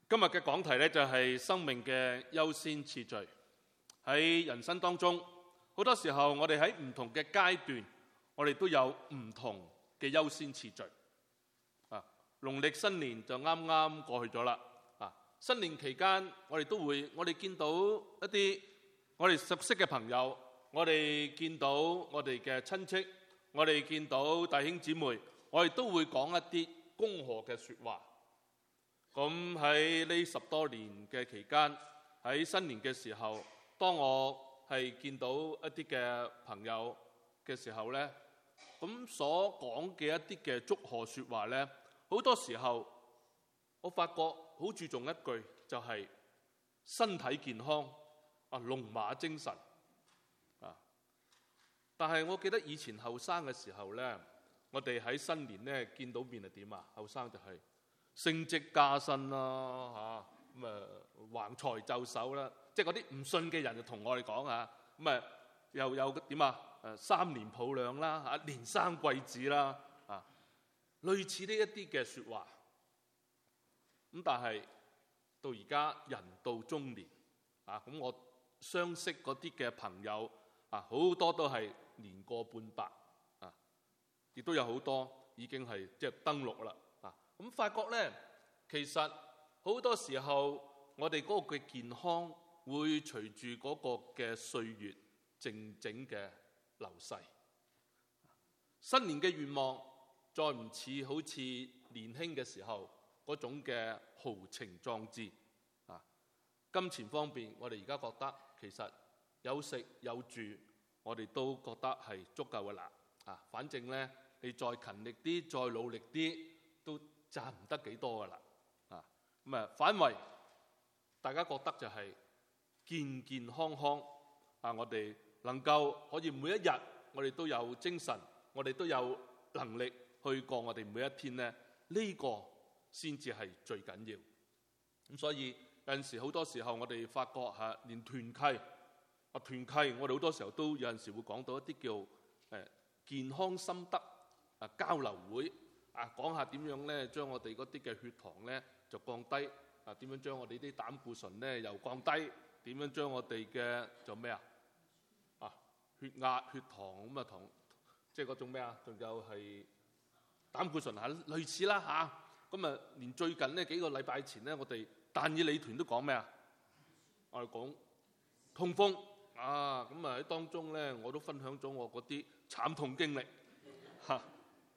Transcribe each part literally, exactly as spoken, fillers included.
今日嘅講題呢，就係生命嘅優先次序。喺人生當中，好多時候我哋喺唔同嘅階段，我哋都有唔同嘅優先次序。啊，農曆新年就啱啱過去咗啦。啊，新年期間我哋都會，我哋見到一啲我哋熟悉嘅朋友，我哋見到我哋嘅親戚，我哋見到弟兄姊妹，我哋都會講一啲恭賀嘅說話。咁喺呢十多年嘅期間，喺新年嘅時候，當我係見到一啲嘅朋友嘅時候呢，咁所講嘅一啲嘅祝賀說話呢，好多時候我發覺好注重一句，就係身體健康啊，龍馬精神啊。但係我記得以前後生嘅時候呢，我哋喺新年呢見到面係點啊？後生就係升職加薪啦，嚇咁啊橫財就手啦，即係嗰啲唔信嘅人就同我哋講啊，咁啊又有點啊誒三年抱兩啦，嚇連生貴子啦，啊類似呢一啲嘅説話。咁但係到而家人到中年啊，咁我相識嗰啲嘅朋友啊，好多都係年過半百啊，亦都有好多已經係即係登陸啦。咁發覺呢，其實好多時候我哋嗰個嘅健康會隨住嗰個嘅歲月靜靜嘅流逝。新年嘅願望再唔似好似年輕嘅時候嗰種嘅豪情壯志啊！金錢方面，我哋而家覺得其實有食有住，我哋都覺得係足夠嘅啦。啊，反正呢，你再勤力啲，再努力啲，都賺唔得幾多噶啦，啊咁啊反為大家覺得就係健健康康啊！我哋能夠可以每一日我哋都有精神，我哋都有能力去過我哋每一天呢，呢個先至係最緊要。咁所以有陣時好多時候我哋發覺嚇，連團契啊團契，我哋好多時候都有陣時會講到一啲叫誒健康心得啊交流會。啊，講下點樣咧，將我哋嗰啲嘅血糖咧就降低；啊，點樣將我哋啲膽固醇咧又降低？點樣將我哋嘅做咩啊？啊，血壓、血糖咁啊，同即係嗰種咩啊？仲有係膽固醇嚇，類似啦嚇。咁啊，連最近呢幾個禮拜前咧，我哋但以理團都講咩啊？我哋講痛風啊，咁啊喺當中咧，我都分享咗我嗰啲慘痛經歷嚇。啊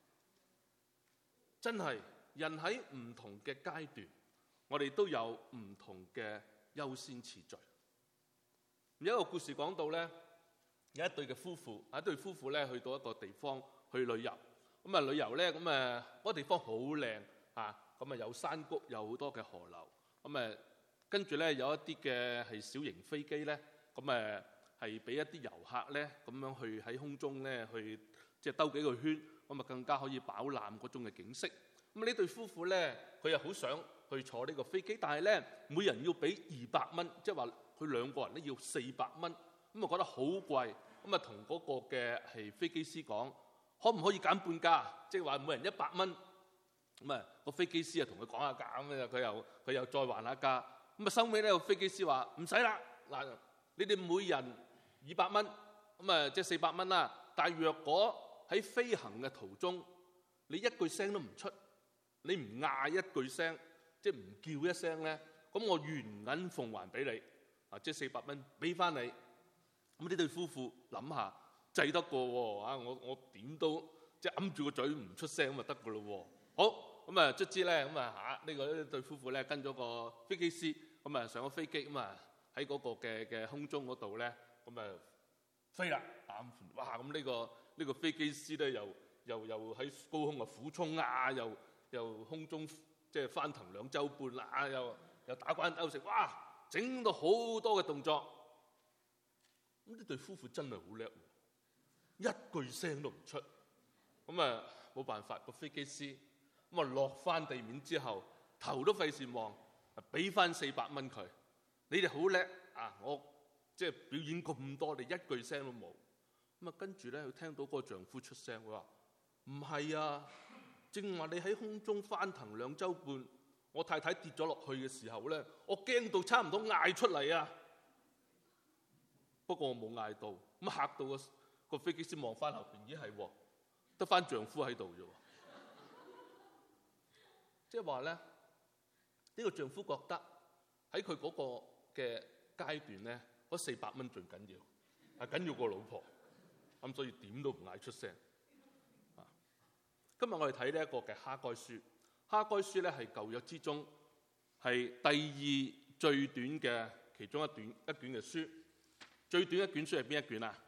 真係人喺唔同嘅階段，我哋都有唔同嘅優先次序。有一個故事講到呢，有一對嘅夫婦，一對夫婦呢去到一個地方去旅遊。咁啊旅遊呢，咁誒嗰個地方好靚啊，咁啊有山谷，有好多嘅河流。咁誒跟住呢，有一啲嘅係小型飛機呢，咁誒係俾一啲遊客呢咁樣去喺空中呢去即係兜幾個圈。咁啊更加可以飽覽嗰種嘅景色。咁呢對夫婦咧，佢又好想去坐呢個飛機，但係咧每人要俾二百蚊，即係話佢兩個人咧要四百蚊。咁啊覺得好貴。咁啊同嗰個嘅係飛機師講，可唔可以減半價？即係話每人一百蚊。咁啊個飛機師啊同佢講下價，咁啊佢又佢又再還下價。咁啊收尾咧個飛機師話唔使啦，嗱你哋每人二百蚊，咁啊即係四百蚊啦。但係若果喺飛行嘅途中，你一句聲都唔出，你唔嗌一句聲，即係唔叫一聲咧，咁我原銀奉還俾你，啊，即係四百蚊俾翻你。咁呢對夫婦諗下，制得過喎，啊，我我點都即係揞住個嘴唔出聲咁就得噶咯喎。好，咁啊卒之咧，咁啊嚇呢個呢對夫婦咧跟咗個飛機師，咁啊上咗飛機，咁啊喺嗰個嘅嘅空中嗰度咧，咁啊飛啦，啊哇咁呢個。呢個飛機師咧，又又又喺高空啊俯衝啊，又又空中即係翻騰兩周半啦，又又打關鬥食，哇！整到好多嘅動作。咁呢對夫婦真係好叻，一句聲都唔出。咁啊冇辦法，個飛機師咁啊落翻地面之後，頭都費事望，俾翻四百蚊佢。你哋好叻啊！我即係表演咁多，你一句聲都冇。咁啊，跟住咧，佢聽到嗰個丈夫出聲，佢話：唔係啊，正話你喺空中翻騰兩週半， 我太太跌咗落去嘅時候咧，我驚到差唔多嗌出嚟啊！不過我冇嗌到，咁嚇到個個飛機師望翻後邊，咦係喎，得翻丈夫喺度啫喎。即係話咧，呢、呢個丈夫覺得喺佢嗰個嘅階段咧，嗰四百蚊最緊要，係緊要過老婆，咁所以點都唔嗌出聲。啊，今日我哋睇呢一個嘅哈該書，哈該書咧係舊約之中係第二最短嘅其中一段一卷嘅書。最短一卷書係邊一卷啊？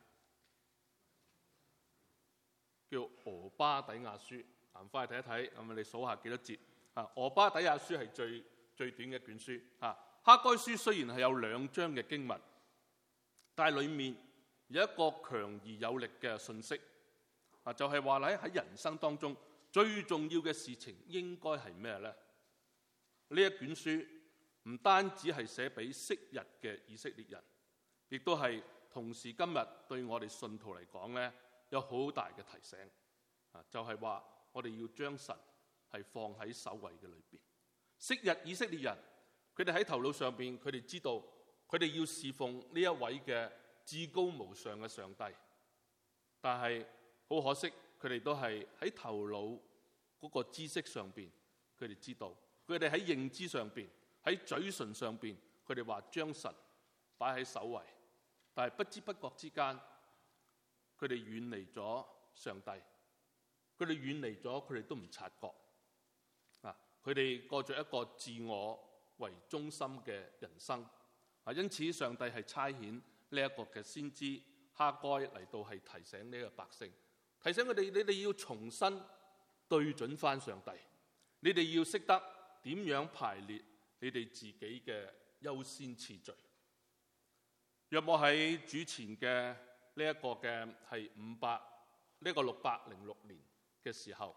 叫俄巴底亞書。行翻去睇一睇，咁你數下幾多節？啊，俄巴底亞書係最最短嘅一卷書。啊，哈該書雖然係有兩章嘅經文，但係裡面有一個強而有力嘅信息。啊，就係話咧喺人生當中最重要嘅事情應該係咩咧？呢一卷書唔單止係寫俾昔日嘅以色列人，亦都係同時今日對我哋信徒嚟講咧，有好大嘅提醒。啊，就係話我哋要將神係放喺首位嘅裏邊。昔日以色列人，佢哋喺頭腦上邊，佢哋知道佢哋要侍奉呢一位嘅至高無上嘅上帝，但係好可惜，佢哋都係喺頭腦嗰個知識上邊，佢哋知道，佢哋喺認知上邊，喺嘴唇上邊，佢哋話將神擺喺首位，但係不知不覺之間，佢哋遠離咗上帝。佢哋遠離咗，佢哋都唔察覺。啊，佢哋過着一個自我為中心嘅人生。啊，因此上帝係差遣呢一個嘅先知哈該嚟到係提醒呢個百姓，提醒佢哋：你哋要重新對準翻上帝，你哋要識得點樣排列你哋自己嘅優先次序。若我喺主前嘅呢一個嘅係五百呢個六百零六年嘅時候，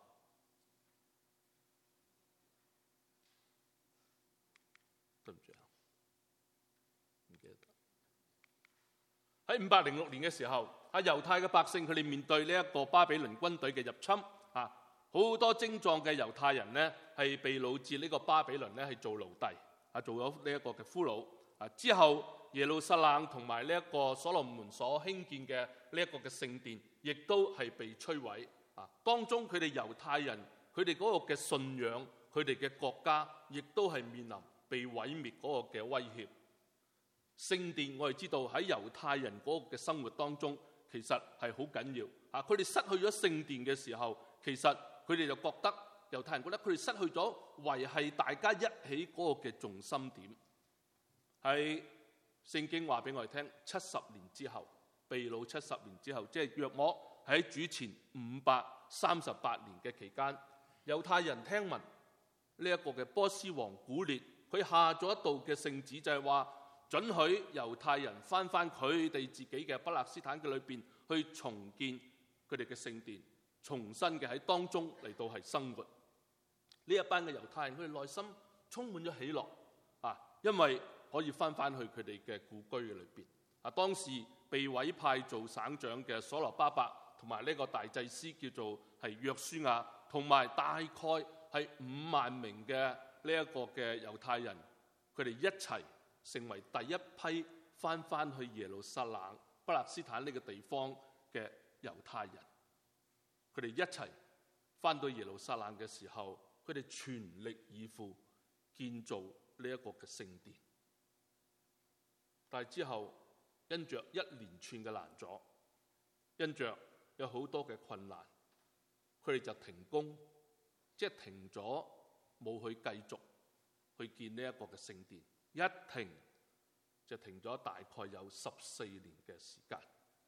對唔住啊，唔記得。喺五百零六年嘅時候，喺猶太嘅百姓佢哋面對呢一個巴比倫軍隊嘅入侵，啊，好多精壯嘅猶太人呢係被擄至呢個巴比倫呢係做奴隸，啊，做咗呢一個嘅俘虜。啊，之後耶路撒冷同埋呢一個所羅門所興建嘅呢一個嘅聖殿，亦都係被摧毀。啊，當中佢哋猶太人佢哋嗰個嘅信仰，佢哋嘅國家，亦都係面臨被毀滅嗰個嘅威脅。聖殿我哋知道喺猶太人嗰個嘅生活當中，其實係好緊要。啊，佢哋失去咗聖殿嘅時候，其實佢哋就覺得猶太人覺得佢哋失去咗維繫大家一起嗰個嘅重心點。喺聖經話俾我哋聽，七十年之後，被擄七十年之後，即係約莫喺主前五百三十八年嘅期間，猶太人聽聞呢一個嘅波斯王古列，佢下咗一道嘅聖旨，就係話准許猶太人翻翻佢哋自己嘅巴勒斯坦嘅裏邊去重建佢哋嘅聖殿，重新嘅喺當中嚟到係生活。呢一班嘅猶太人，佢哋內心充滿咗喜樂啊，因為可以翻翻去佢哋嘅故居嘅裏邊。啊，當時被委派做省長嘅所羅巴伯同埋呢個大祭司叫做係約書亞，同埋大概係五萬名嘅呢一個嘅猶太人，佢哋一齊成為第一批翻翻去耶路撒冷巴勒斯坦呢個地方嘅猶太人。佢哋一齊翻到耶路撒冷嘅時候，佢哋全力以赴建造呢一個嘅聖殿。但係之後因着一連串嘅難阻，因着有好多嘅困難，佢哋就停工，即係停咗，冇去繼續去建呢一個嘅聖殿。一停就停咗大概有十四年嘅時間。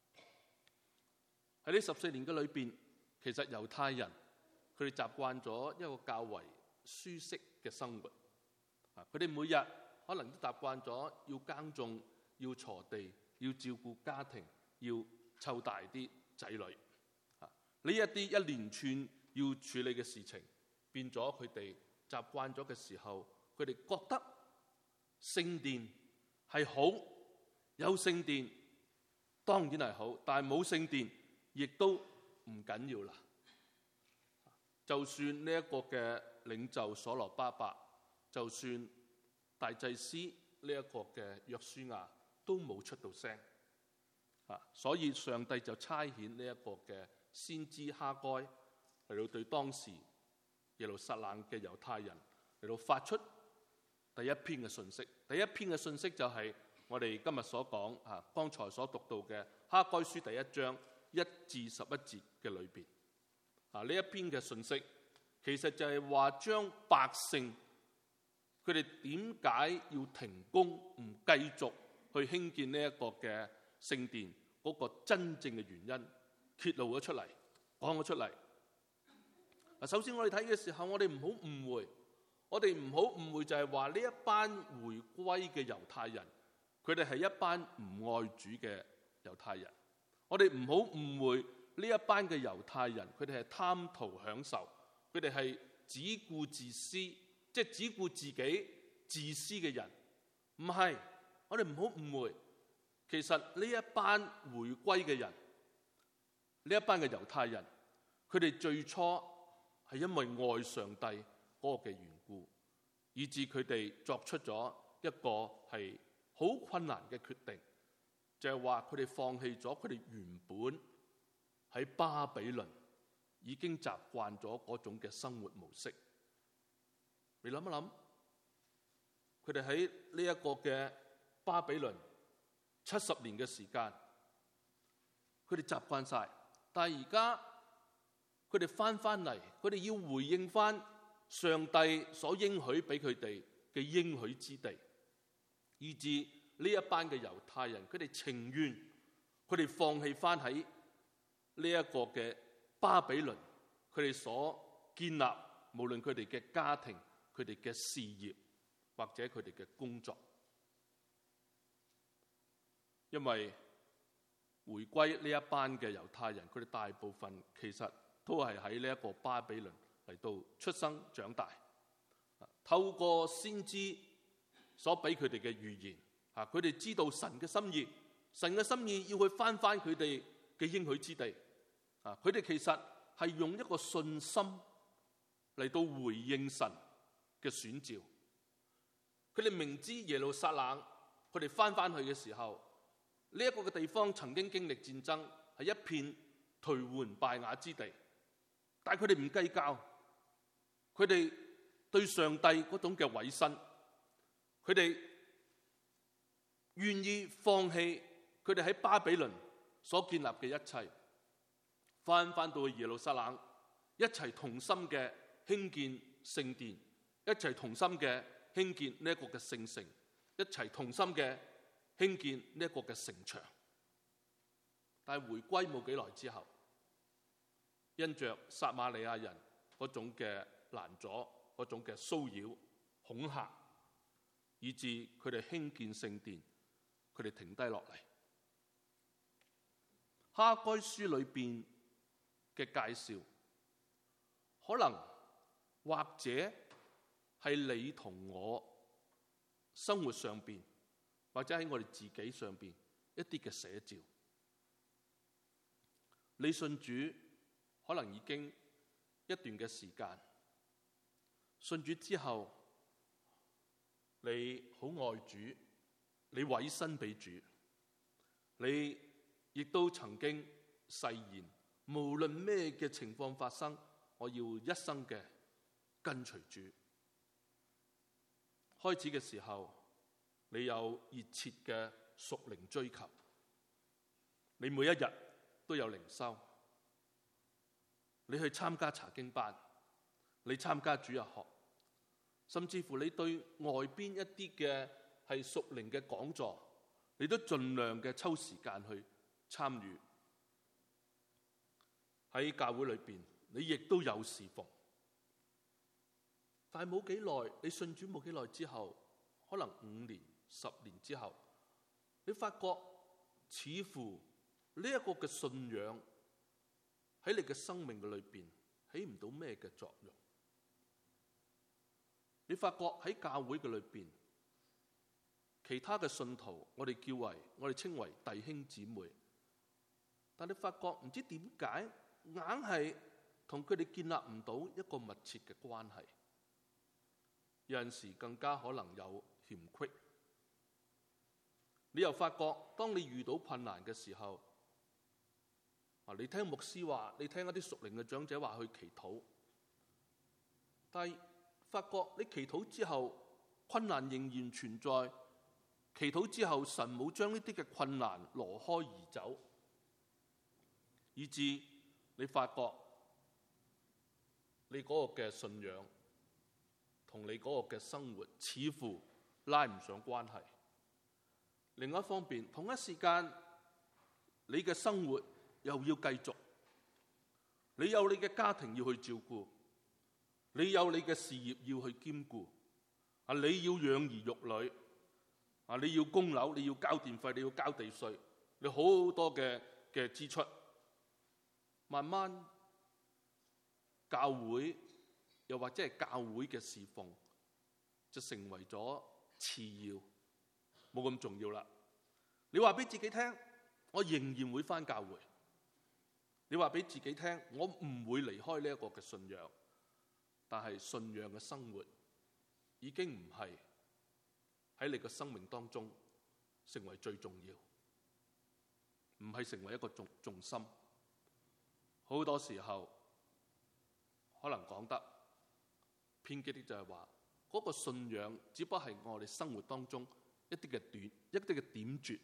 喺呢十四年嘅裏邊，其實猶太人佢哋習慣咗一個較為舒適嘅生活。啊，佢哋每日可能都習慣咗要耕種、要鋤地、要照顧家庭、要湊大啲仔女。啊，呢一啲一連串要處理嘅事情，變咗佢哋習慣咗嘅時候，佢哋覺得聖殿係好，有聖殿當然係好，但係冇聖殿亦都唔緊要啦。就算呢一個嘅領袖所羅巴伯就算大祭司呢一個嘅約書亞都冇出到聲啊，所以上帝就差遣呢一個嘅先知哈該嚟到對當時耶路撒冷嘅猶太人嚟到發出第一篇嘅信息。第一篇嘅信息就係我哋今日所講啊，剛才所讀到嘅哈該書第一章一至十一節嘅裏邊啊，呢一篇嘅信息其實就係話將百姓佢哋點解要停工唔繼續去興建呢一個嘅聖殿嗰個真正嘅原因揭露咗出嚟，講咗出嚟。嗱，首先我哋睇嘅時候，我哋唔好誤會，我哋唔好誤會就係話呢一班回歸嘅猶太人，佢哋係一班唔愛主嘅猶太人。我哋唔好誤會呢一班嘅猶太人，佢哋係貪圖享受，佢哋係只顧自私，即係只顧自己自私嘅人。唔係，我哋唔好誤會，其實呢一班回歸嘅人，呢一班嘅猶太人，佢哋最初係因為愛上帝嗰個嘅緣故，以致佢哋作出咗一個係好困難嘅決定，就係話佢哋放棄咗佢哋原本喺巴比倫已經習慣咗嗰種嘅生活模式。你諗一諗，佢哋喺呢一個嘅巴比倫七十年嘅時間，佢哋習慣晒，但係而家佢哋翻翻嚟，佢哋要回應翻上帝所應許俾佢哋嘅應許之地，以致呢一班嘅猶太人，佢哋情願佢哋放棄翻喺呢一個嘅巴比倫，佢哋所建立，無論佢哋嘅家庭、佢哋嘅事業或者佢哋嘅工作，因為回歸呢一班嘅猶太人，佢哋大部分其實都係喺呢一個巴比倫嚟到出生長大，透過先知所俾佢哋嘅預言，啊，佢哋知道神嘅心意，神嘅心意要去翻翻佢哋嘅應許之地，啊，佢哋其實係用一個信心嚟到回應神嘅選召。佢哋明知耶路撒冷，佢哋翻翻去嘅時候，呢一個嘅地方曾經經歷戰爭，係一片頹垣敗瓦之地。但係佢哋唔計較，佢哋對上帝嗰種嘅委身，佢哋願意放棄佢哋喺巴比倫所建立嘅一切，翻翻到去耶路撒冷，一齊同心嘅興建聖殿，一齊同心嘅興建呢一個嘅聖城，一齊同心嘅興建呢一個嘅城牆。但係回歸冇幾耐之後，因着撒瑪利亞人嗰種嘅攔阻、嗰種嘅騷擾、恐嚇，以致佢哋興建聖殿，佢哋停低落嚟。哈該書裏邊嘅介紹，可能或者係你同我生活上邊，或者喺我哋自己上邊一啲嘅寫照。你信主可能已經一段嘅時間，信主之後，你好愛主，你委身俾主，你亦都曾經誓言，無論咩嘅情況發生，我要一生嘅跟隨主。開始嘅時候，你有熱切嘅屬靈追求，你每一日都有靈修，你去參加查經班，你參加主日學，甚至乎你對外邊一啲嘅係屬靈嘅講座，你都盡量嘅抽時間去參與。喺教會裏邊，你亦都有侍奉。但係冇幾耐，你信主冇幾耐之後，可能五年、十年之後，你發覺似乎呢一個嘅信仰喺你嘅生命嘅裏邊起唔到咩嘅作用。你發覺喺教會嘅裏邊，其他嘅信徒，我哋叫為我哋稱為弟兄姊妹，但你發覺唔知點解，硬係同佢哋建立唔到一個密切嘅關係。 有陣時更加可能有欠隙。你又發覺，當你遇到困難嘅時候，啊，你聽牧師話，你聽一啲屬靈嘅長者話去祈禱，但係發覺你祈禱之後，困難仍然存在。祈禱之後，神冇將呢啲嘅困難挪開而走，以致你發覺你嗰個嘅信仰同你嗰個嘅生活似乎拉唔上關係。另一方面，同一時間你嘅生活又要繼續，你有你嘅家庭要去照顧，你有你嘅事業要去兼顧，啊，你要養兒育女，啊，你要供樓，你要交電費，你要交地稅，你好多嘅嘅支出，慢慢教會又或者係教會嘅侍奉就成為咗次要，冇咁重要啦。你話俾自己聽，我仍然會返教會。你話俾自己聽，我唔會離開呢一個嘅信仰。但係信仰嘅生活已經唔係喺你嘅生命當中成為最重要，唔係成為一個重重心。好多時候可能講得偏激啲，就係話嗰個信仰只不過係我哋生活當中一啲嘅短一啲嘅點綴。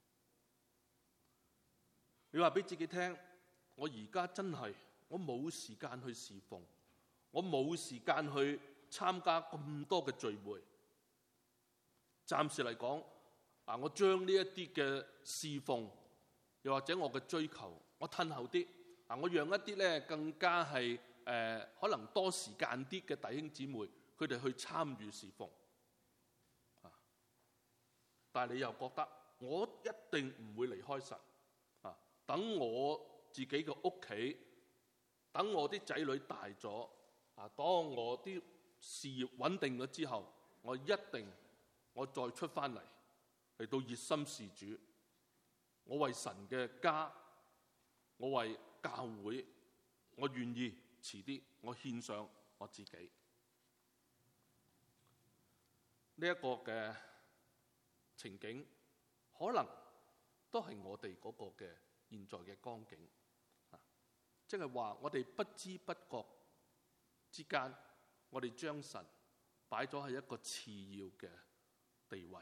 你話俾自己聽，我而家真係我冇時間去侍奉，我冇時間去參加咁多嘅聚會。暫時嚟講，啊，我將呢一啲嘅侍奉，又或者我嘅追求，我褪後啲。啊，我讓一啲咧更加係誒、呃、可能多時間啲嘅弟兄姊妹，佢哋去參與侍奉。啊，但係你又覺得我一定唔會離開神。啊，等我自己嘅屋企，等我啲仔女大咗，啊，當我啲事業穩定咗之後，我一定我再出翻嚟嚟到熱心事主。我為神嘅家，我為教會，我願意遲啲，我獻上我自己。呢、這、一個嘅情景，可能都係我哋嗰個嘅現在嘅光景。啊，即係話我哋不知不覺之間，我哋將神擺咗喺一個次要嘅地位。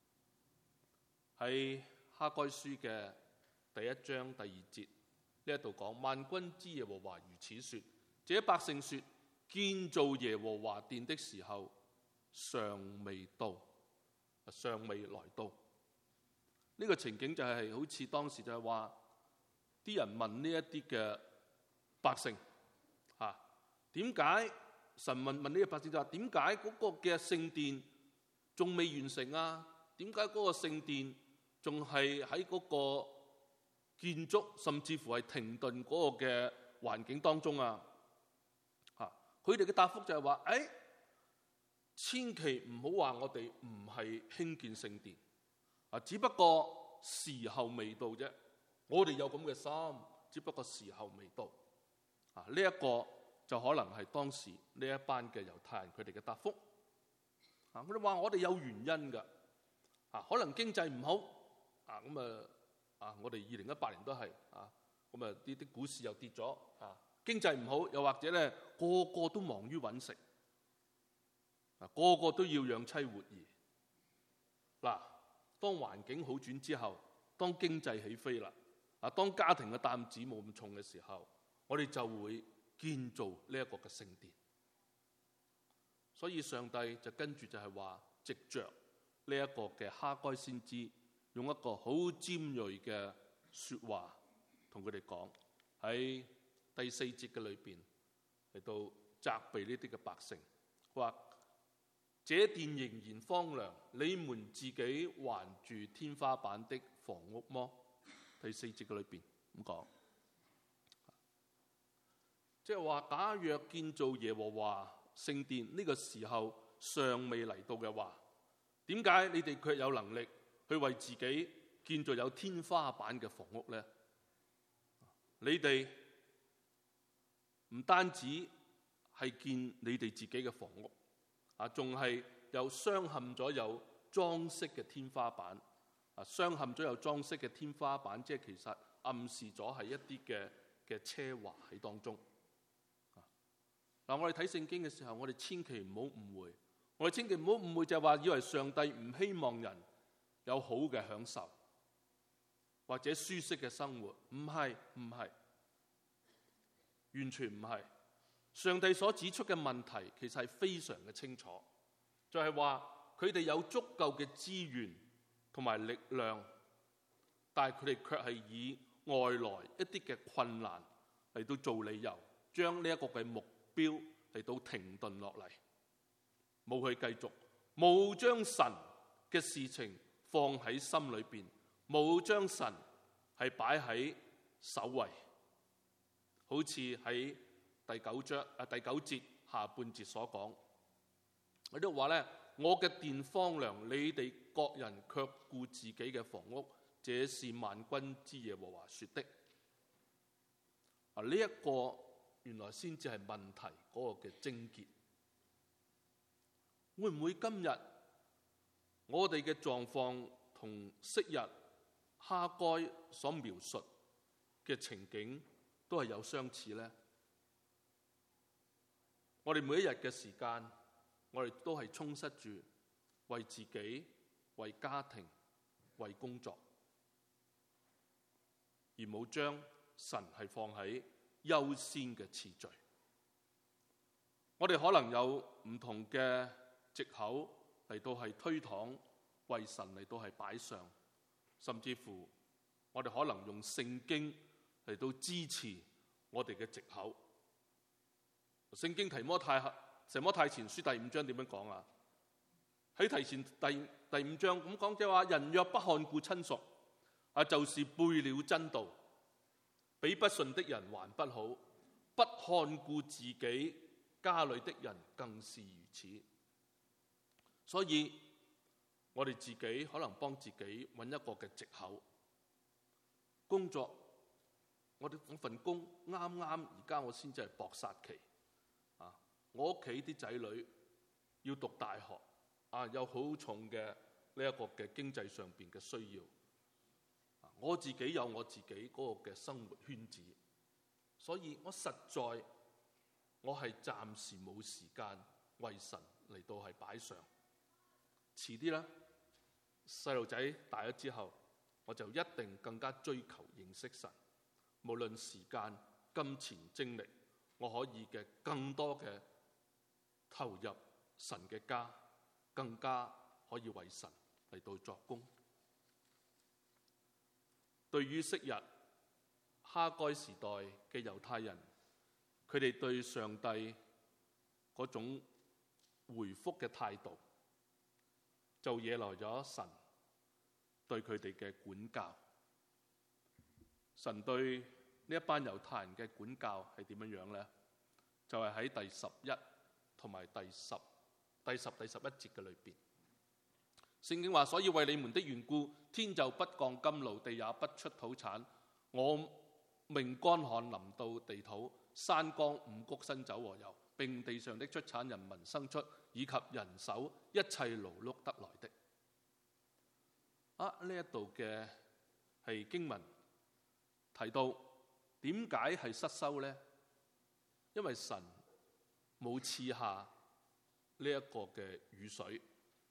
喺哈該書嘅第一章第二節。呢一度講，萬軍之耶和華如此說：這百姓說，建造耶和華殿的時候尚未到，尚未來到。呢、這個情景就係好似當時就係話，啲人問呢一啲嘅百姓，吓，點解神問問呢個百姓就話，點解嗰個嘅聖殿仲未完成啊？點解嗰個聖殿仲係喺嗰個建築甚至乎係停頓嗰個嘅環境當中啊？嚇，佢哋嘅答覆就係話：誒，千祈唔好話我哋唔係興建聖殿啊，只不過時候未到啫。我哋有咁嘅心，只不過時候未到啊。呢一個就可能係當時呢一班嘅猶太人佢哋嘅答覆啊。佢哋話我哋有原因㗎啊，可能經濟唔好啊，咁啊。啊！我哋二零一八年都係啊，咁啊啲啲股市又跌咗啊，經濟唔好，又或者咧個個都忙於揾食，啊個個都要養妻活兒。嗱、啊，當環境好轉之後，當經濟起飛啦，啊當家庭嘅擔子冇咁重嘅時候，我哋就會建造呢一個嘅聖殿。所以上帝就跟住就係話，藉着呢一個嘅哈該先知。用一個好尖銳嘅説話同佢哋講，喺第四節嘅裏邊嚟到責備呢啲嘅百姓，佢話：這殿仍然荒涼，你們自己還住天花板的房屋麼？第四節嘅裏邊咁講，即係話假若建造耶和華聖殿呢個時候尚未嚟到嘅話，點解你哋卻有能力去為自己建造有天花板嘅房屋呢？你哋唔單止係建你哋自己嘅房屋， 啊，仲係有鑲嵌咗有裝飾嘅天花板。啊，鑲嵌咗有裝飾嘅天花板，即係其實暗示咗係一啲嘅嘅奢華喺當中。嗱，我哋睇聖經嘅時候，我哋千祈唔好誤會，我哋千祈唔好誤會就係話以為上帝唔希望人有好嘅享受或者舒適嘅生活，唔係唔係，完全唔係。上帝所指出嘅問題其實係非常嘅清楚，就係話佢哋有足夠嘅資源同埋力量，但係佢哋卻係以外來一啲嘅困難嚟到做理由，將呢一個嘅目標嚟到停頓落嚟，冇去繼續，冇將神嘅事情放喺心裏邊，冇將神係擺喺首位，好似喺第九章啊第九節下半節所講，佢都話咧：我嘅殿荒涼，你哋各人卻顧自己嘅房屋，這是萬軍之耶和華說的。啊，呢一個原來先至係問題嗰個嘅症結。會唔會今日我哋嘅狀況同昔日哈該所描述嘅情景都係有相似呢？我哋每一日嘅時間，我哋都係充塞住為自己、為家庭、為工作，而冇將神係放喺優先嘅次序。我哋可能有唔同嘅藉口嚟到係推搪為神嚟到係擺上，甚至乎我哋可能用聖經嚟到支持我哋嘅藉口。聖經提摩太提摩太前書第五章點樣講啊？喺提前第第五章咁講，即係話人若不看顧親屬啊，就是背了真道，比不信的人還不好。不看顧自己家裏的人更是如此。所以我哋自己可能幫自己揾一個嘅藉口。工作，我哋嗰份工啱啱而家我先至係搏殺期。啊！我屋企啲仔女要讀大學，啊，有好重嘅呢一個嘅經濟上邊嘅需要。啊，我自己有我自己嗰個嘅生活圈子，所以我實在我係暫時冇時間為神嚟到係擺上。遲啲啦，細路仔大咗之後，我就一定更加追求認識神，無論時間、金錢、精力。我可以嘅更多嘅投入神嘅家，更加可以為神嚟到作工。對於昔日哈該時代嘅猶太人，佢哋對上帝嗰種回覆嘅態度，就惹來咗神對佢哋嘅管教。神對呢一班猶太人嘅管教係點樣樣呢？就係、是、喺第十一同埋第十、第十、第十一節嘅裏邊，聖經話：所以為你們的緣故，天就不降甘露，地也不出土產。我命乾旱臨到地土，山岡、五穀、新酒和油，並地上的出產、人民生出，以及人手一切勞碌得來的。啊！呢一度嘅係經文提到。點解係失收呢？因為神冇賜下呢一個嘅雨水，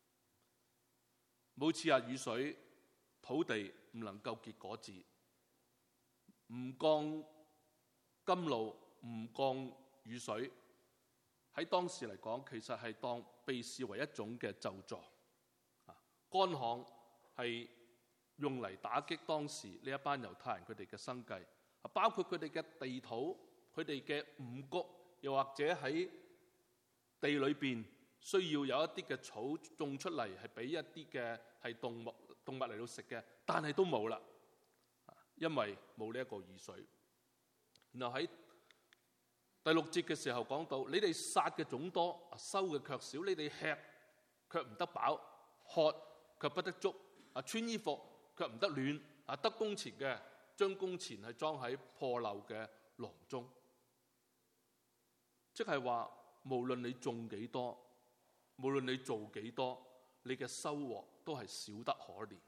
冇賜下雨水，土地唔能夠結果子，唔降甘露，唔降雨水，喺當時嚟講，其實係當被視為一種嘅咒詛。乾旱係用嚟打擊當時呢一班猶太人佢哋嘅生計。包括佢哋嘅地土，佢哋嘅五穀，又或者喺地裏邊需要有一啲嘅草種出嚟，係俾一啲嘅係動物動物嚟到食嘅，但係都冇啦，因為冇呢一個雨水。然後喺第六節嘅時候講到，你哋撒嘅種多，收嘅卻少，你哋吃卻唔得飽，喝卻不得足，啊，穿衣服卻唔得暖，啊，得工錢嘅，將工錢係裝喺破漏嘅囊中，即係話無論你種幾多， 無論你做幾多，你嘅收穫都係少得可憐。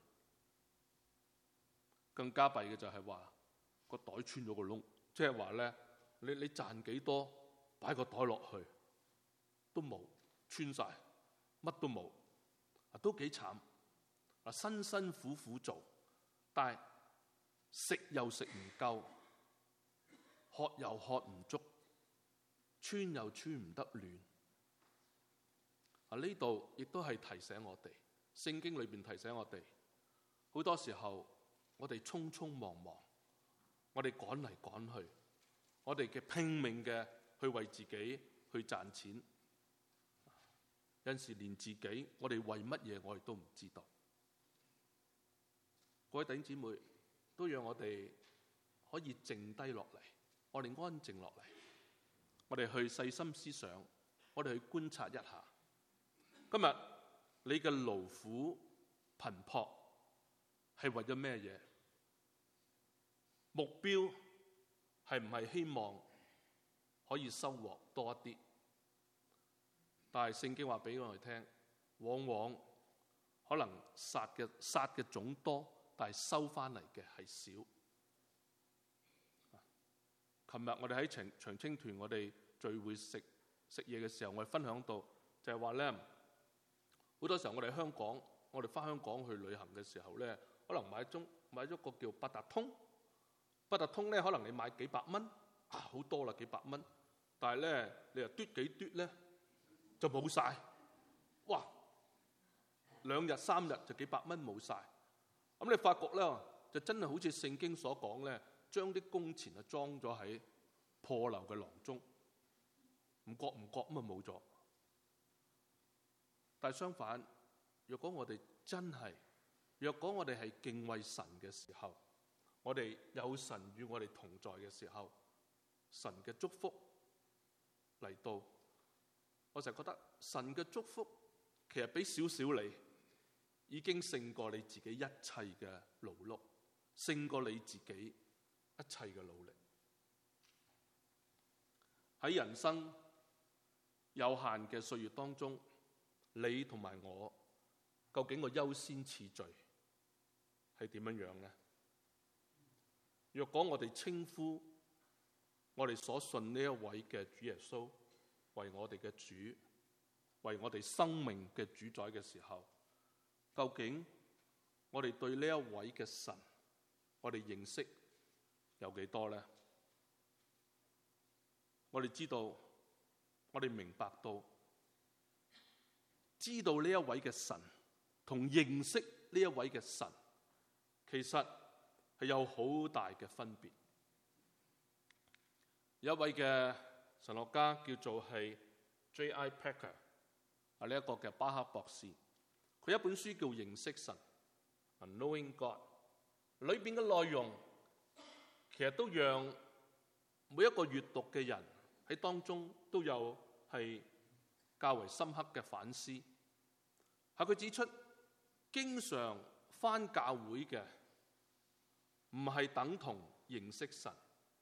更加弊嘅就係話個袋穿咗個窿，即係話咧，你你賺幾多，擺個袋落去都冇，穿晒，乜都冇，都幾慘。啊，辛辛苦苦做，但係食又食唔夠，喝又喝唔足，穿又穿唔得暖。啊，呢度亦都係提醒我哋，聖經裏邊提醒我哋，好多時候我哋匆匆忙忙，我哋趕嚟趕去，我哋嘅拼命嘅去為自己去賺錢，有陣時連自己我哋為乜嘢我哋都唔知道。各位弟兄姊妹，都讓我哋可以靜低落嚟，我哋安靜落嚟，我哋去細心思想，我哋去觀察一下，今日你嘅勞苦頻撲係為咗咩嘢？目標係唔係希望可以收穫多一啲？但係聖經話俾我哋聽，往往可能撒嘅撒嘅種多，但係收翻嚟嘅係少。琴日我哋喺長長青團，我哋聚會食食嘢嘅時候，我哋分享到就係話咧，好多時候我哋香港，我哋翻香港去旅行嘅時候咧，可能買中買咗個叫八達通，八達通咧可能你買幾百蚊啊，好多啦幾百蚊，但係咧你又嘟幾嘟咧就冇晒，哇！兩日三日就幾百蚊冇晒。咁你發覺咧，就真係好似聖經所講咧，將啲工錢啊裝咗喺破漏嘅囊中，唔覺唔覺咁啊冇咗。但係相反，若果我哋真係，若果我哋係敬畏神嘅時候，我哋有神與我哋同在嘅時候，神嘅祝福嚟到，我就覺得神嘅祝福其實俾少少你，已經勝過你自己一切嘅勞碌，勝過你自己一切嘅努力。喺人生有限嘅歲月當中，你同埋我，究竟個優先次序係點樣樣呢？若果我哋稱呼我哋所信呢一位嘅主耶穌為我哋嘅主，為我哋生命嘅主宰嘅時候，究竟我哋對呢一位嘅神，我哋認識有幾多呢？我哋知道，我哋明白到，知道呢一位嘅神同認識呢一位嘅神，其實係有好大嘅分別。有一位嘅神學家叫做係 J I Packer 啊，呢一個嘅巴克博士，佢一本書叫《認識神》（Knowing God），裏邊嘅內容其實都讓每一個閱讀嘅人喺當中都有係較為深刻嘅反思。係佢指出，經常返教會嘅唔係等同認識神。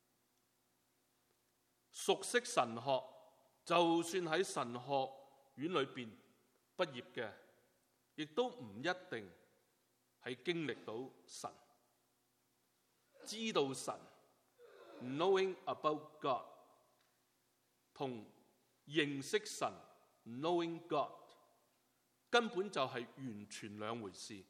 熟悉神學，就算喺神學院裏邊畢業嘅，亦都唔一定係經歷到神，知道神 knowing about God 同認識神 knowing God 根本就係完全兩回事。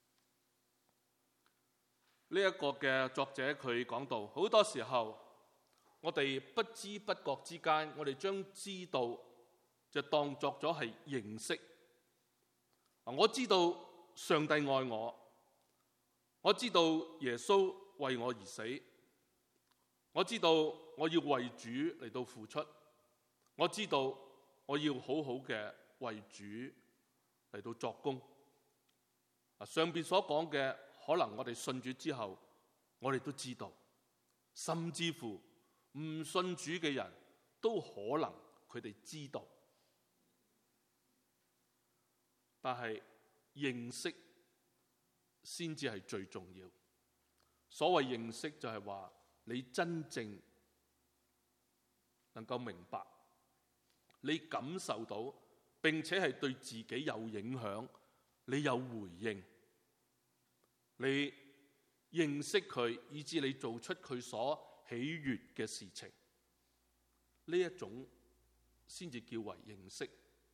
呢一個嘅作者佢講到，好多時候我哋不知不覺之間，我哋將知道就當作咗係認識。我知道上帝愛我，我知道耶穌為我而死，我知道我要為主嚟到付出，我知道我要好好嘅為主嚟到作工。上邊所講嘅，可能我哋信主之後，我哋都知道，甚至乎唔信主嘅人都可能佢哋知道，但係認識先至係最重要。所謂認識就係話你真正能夠明白，你感受到並且係對自己有影響，你有回應，你認識佢，以致你做出佢所喜悅嘅事情，呢一種先至叫為認識。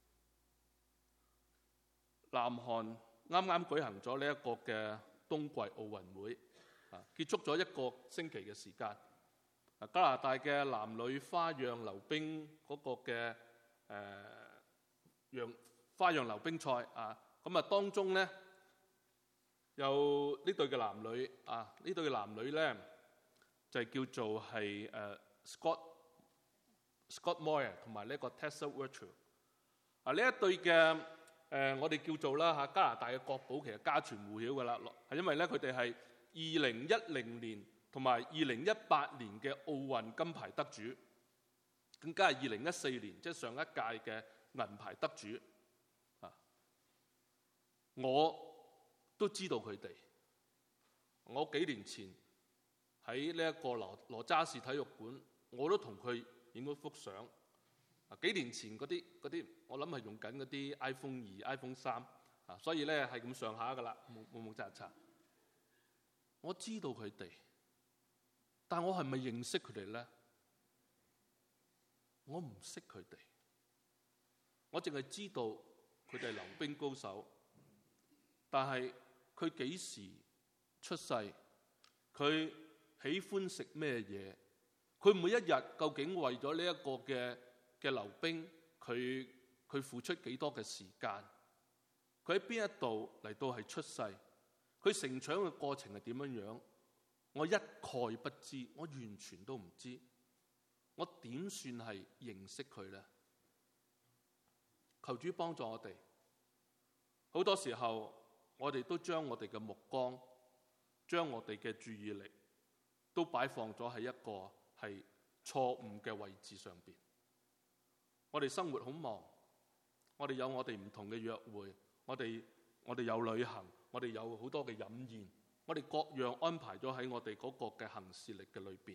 南韓啱啱舉行咗呢一個嘅冬季奧運會，啊，結束咗一個星期嘅時間。加拿大嘅男女花樣溜冰嗰個嘅誒樣花樣溜冰賽啊，咁啊當中咧有呢對嘅男女啊，呢對嘅男女咧就係、是、叫做係誒、uh, Scott Scott Moir 同埋呢個 Tessa Virtue 啊，呢一對嘅誒、呃、我哋叫做啦嚇加拿大嘅國寶，其實家傳戶曉㗎啦，係因為咧佢哋係二零一零年同埋二零一八年嘅奧運金牌得主，更加係二零一四年即係上一屆嘅銀牌得主啊！我都知道佢哋，我幾年前喺呢一個羅羅渣士體育館，我都同佢影咗幅相。啊，幾年前嗰啲嗰啲，我諗係用緊嗰啲 iPhone 二、iPhone 三啊，所以咧係咁上下㗎啦，冇冇冇雜雜。我知道佢哋。但我係咪認識佢哋咧？我唔識佢哋，我淨係知道佢哋係溜冰高手。但係佢幾時出世？佢喜歡食咩嘢？佢每一日究竟為咗呢一個嘅嘅溜冰，佢佢付出幾多嘅時間？佢喺邊一度嚟到係出世？佢成長嘅過程係點樣樣？我一概不知，我完全都唔知，我點算係認識佢呢？求主幫助我哋。好多時候，我哋都將我哋嘅目光，將我哋嘅注意力，都擺放咗喺一個係錯誤嘅位置上邊。我哋生活好忙，我哋有我哋唔同嘅約會，我哋我哋有旅行，我哋有好多嘅飲宴。我哋各樣安排咗喺我哋嗰個嘅行事曆嘅裏邊，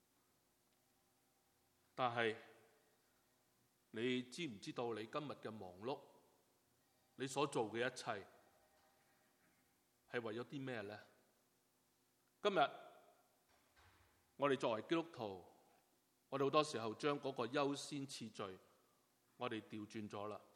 但係你知唔知道你今日嘅忙碌，你所做嘅一切係為咗啲咩呢？今日我哋作為基督徒，我哋好多時候將嗰個優先次序，我哋調轉咗啦。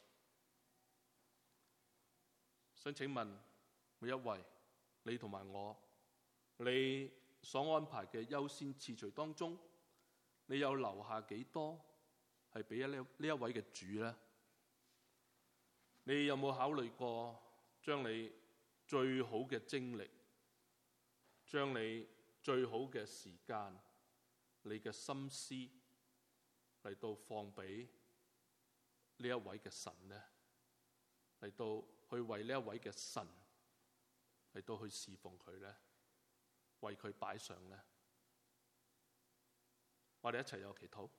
想請問每一位，你同埋我，你所安排嘅優先次序當中，你有留下幾多係俾呢呢一位嘅主呢？你有冇考慮過將你最好嘅精力，將你最好嘅時間，你嘅心思嚟到放俾呢一位嘅神呢？嚟到去為呢一位嘅神嚟到去侍奉佢咧，為佢擺上咧，我哋一齊有祈禱。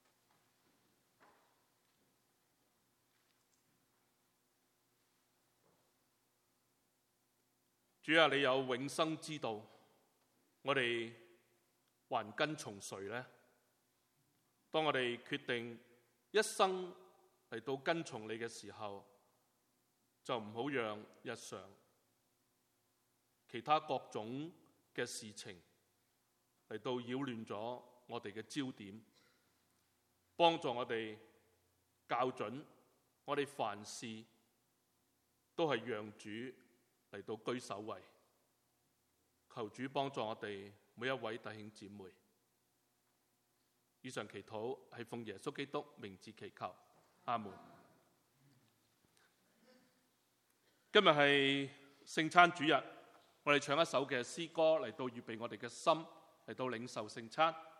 主啊，你有永生之道，我哋還跟從誰咧？當我哋決定一生嚟到跟從你嘅時候，就唔好讓日常其他各種嘅事情嚟到擾亂咗我哋嘅焦點，幫助我哋校準我哋凡事都係讓主嚟到居首位。求主幫助我哋每一位弟兄姊妹。以上祈禱係奉耶穌基督名字祈求，阿門。今日係聖餐主日，我哋唱一首嘅詩歌嚟到預備我哋嘅心，嚟到領受聖餐。